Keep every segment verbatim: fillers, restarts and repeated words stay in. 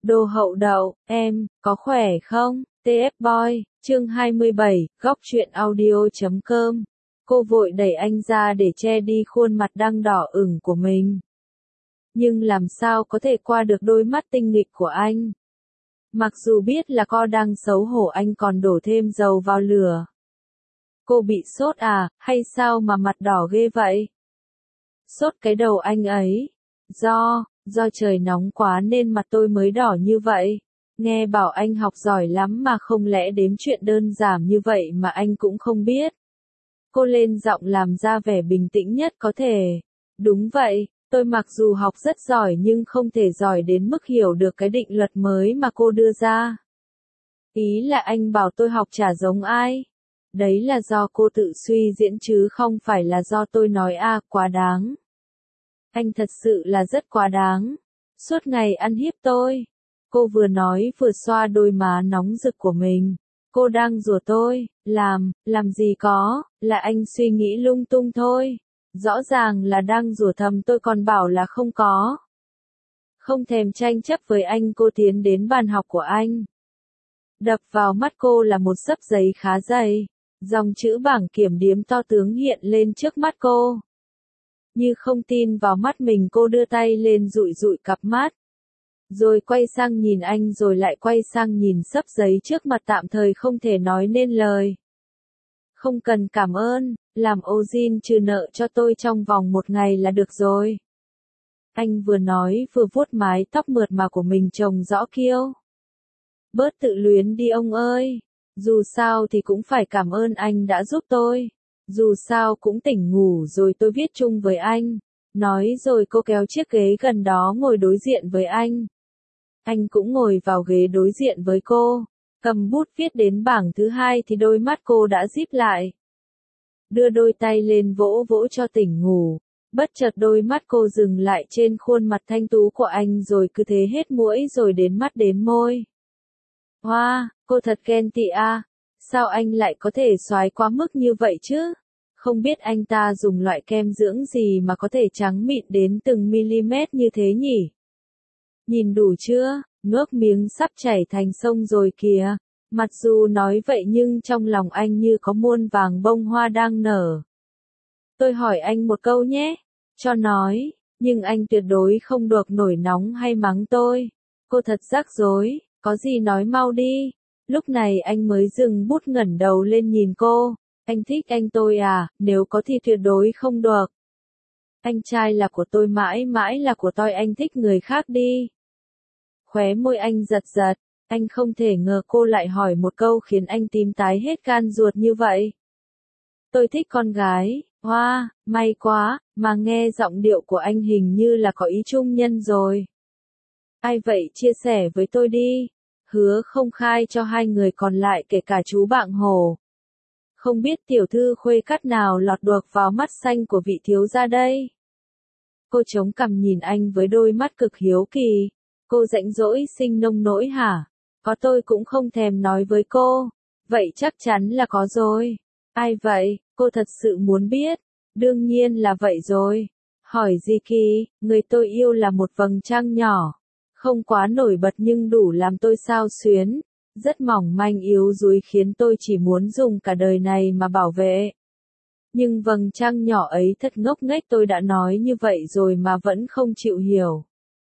Đồ hậu đậu, em, có khỏe không? tê ép Boy, chương hai mươi bảy, góc truyện audio chấm com. Cô vội đẩy anh ra để che đi khuôn mặt đang đỏ ửng của mình. Nhưng làm sao có thể qua được đôi mắt tinh nghịch của anh? Mặc dù biết là cô đang xấu hổ, anh còn đổ thêm dầu vào lửa. Cô bị sốt à, hay sao mà mặt đỏ ghê vậy? Sốt cái đầu anh ấy. Do, do trời nóng quá nên mặt tôi mới đỏ như vậy. Nghe bảo anh học giỏi lắm mà không lẽ đếm chuyện đơn giản như vậy mà anh cũng không biết. Cô lên giọng làm ra vẻ bình tĩnh nhất có thể. Đúng vậy, tôi mặc dù học rất giỏi nhưng không thể giỏi đến mức hiểu được cái định luật mới mà cô đưa ra. Ý là anh bảo tôi học chả giống ai. Đấy là do cô tự suy diễn chứ không phải là do tôi nói à, quá đáng. Anh thật sự là rất quá đáng. Suốt ngày ăn hiếp tôi. Cô vừa nói vừa xoa đôi má nóng rực của mình. Cô đang rủa tôi, làm, làm gì có, là anh suy nghĩ lung tung thôi. Rõ ràng là đang rủa thầm tôi còn bảo là không có. Không thèm tranh chấp với anh, cô tiến đến bàn học của anh. Đập vào mắt cô là một xấp giấy khá dày. Dòng chữ bảng kiểm điếm to tướng hiện lên trước mắt cô. Như không tin vào mắt mình, cô đưa tay lên dụi dụi cặp mắt. Rồi quay sang nhìn anh, rồi lại quay sang nhìn xấp giấy trước mặt, tạm thời không thể nói nên lời. Không cần cảm ơn, làm ô din trừ nợ cho tôi trong vòng một ngày là được rồi. Anh vừa nói vừa vuốt mái tóc mượt mà của mình trông rõ kiêu. Bớt tự luyến đi ông ơi. Dù sao thì cũng phải cảm ơn anh đã giúp tôi. Dù sao cũng tỉnh ngủ rồi, tôi viết chung với anh. Nói rồi cô kéo chiếc ghế gần đó ngồi đối diện với anh. Anh cũng ngồi vào ghế đối diện với cô. Cầm bút viết đến bảng thứ hai thì đôi mắt cô đã díp lại. Đưa đôi tay lên vỗ vỗ cho tỉnh ngủ. Bất chợt đôi mắt cô dừng lại trên khuôn mặt thanh tú của anh, rồi cứ thế hết mũi rồi đến mắt đến môi. Hoa, wow, cô thật ghen tị à. Sao anh lại có thể soái quá mức như vậy chứ? Không biết anh ta dùng loại kem dưỡng gì mà có thể trắng mịn đến từng mm như thế nhỉ? Nhìn đủ chưa? Nước miếng sắp chảy thành sông rồi kìa. Mặc dù nói vậy nhưng trong lòng anh như có muôn vàng bông hoa đang nở. Tôi hỏi anh một câu nhé. Cho nói, nhưng anh tuyệt đối không được nổi nóng hay mắng tôi. Cô thật rắc rối, có gì nói mau đi. Lúc này anh mới dừng bút, ngẩng đầu lên nhìn cô. Anh thích anh tôi à, nếu có thì tuyệt đối không được. Anh trai là của tôi, mãi mãi là của tôi, anh thích người khác đi. Khóe môi anh giật giật, anh không thể ngờ cô lại hỏi một câu khiến anh tím tái hết gan ruột như vậy. Tôi thích con gái, hoa, wow, may quá, mà nghe giọng điệu của anh hình như là có ý trung nhân rồi. Ai vậy, chia sẻ với tôi đi. Hứa không khai cho hai người còn lại, kể cả chú Bạng Hổ. Không biết tiểu thư khuê cắt nào lọt được vào mắt xanh của vị thiếu gia đây. Cô chống cằm nhìn anh với đôi mắt cực hiếu kỳ. Cô rãnh rỗi sinh nông nỗi hả? Có, tôi cũng không thèm nói với cô. Vậy chắc chắn là có rồi. Ai vậy? Cô thật sự muốn biết. Đương nhiên là vậy rồi. Hỏi gì kỳ, người tôi yêu là một vầng trăng nhỏ. Không quá nổi bật nhưng đủ làm tôi xao xuyến. Rất mỏng manh yếu đuối khiến tôi chỉ muốn dùng cả đời này mà bảo vệ. Nhưng vầng trăng nhỏ ấy thật ngốc nghếch, tôi đã nói như vậy rồi mà vẫn không chịu hiểu.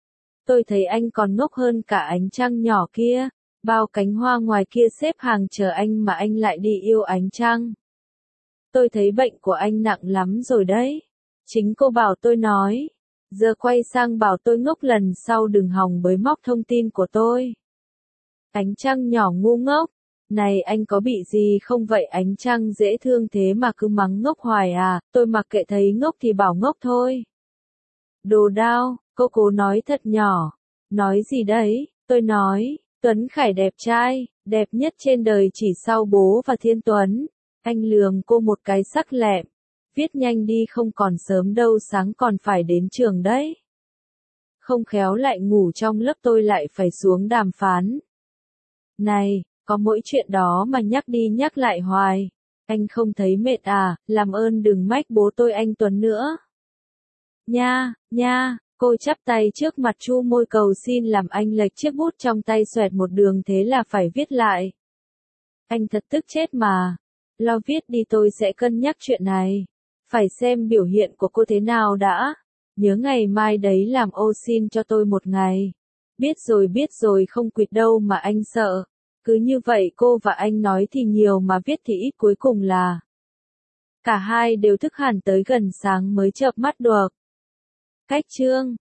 Tôi thấy anh còn ngốc hơn cả ánh trăng nhỏ kia. Bao cánh hoa ngoài kia xếp hàng chờ anh mà anh lại đi yêu ánh trăng. Tôi thấy bệnh của anh nặng lắm rồi đấy. Chính cô bảo tôi nói. Giờ quay sang bảo tôi ngốc, lần sau đừng hòng bới móc thông tin của tôi. Ánh trăng nhỏ ngu ngốc. Này anh có bị gì không vậy? Ánh trăng dễ thương thế mà cứ mắng ngốc hoài à. Tôi mặc kệ, thấy ngốc thì bảo ngốc thôi. Đồ đao, cô cố nói thật nhỏ. Nói gì đấy? Tôi nói, Tuấn Khải đẹp trai, đẹp nhất trên đời chỉ sau bố và Thiên Tuấn. Anh lườm cô một cái sắc lẹm. Viết nhanh đi, không còn sớm đâu, sáng còn phải đến trường đấy. Không khéo lại ngủ trong lớp, tôi lại phải xuống đàm phán. Này, có mỗi chuyện đó mà nhắc đi nhắc lại hoài. Anh không thấy mệt à, làm ơn đừng mách bố tôi anh Tuấn nữa. Nha, nha, Cô chắp tay trước mặt chu môi cầu xin làm anh lệch chiếc bút trong tay xoẹt một đường thế là phải viết lại. Anh thật tức chết mà. Lo viết đi tôi sẽ cân nhắc chuyện này. Phải xem biểu hiện của cô thế nào đã. Nhớ ngày mai đấy làm ô xin cho tôi một ngày. Biết rồi biết rồi không quỵt đâu mà anh sợ. Cứ như vậy cô và anh nói thì nhiều mà viết thì ít cuối cùng là. Cả hai đều thức hẳn tới gần sáng mới chợp mắt được. Cách chương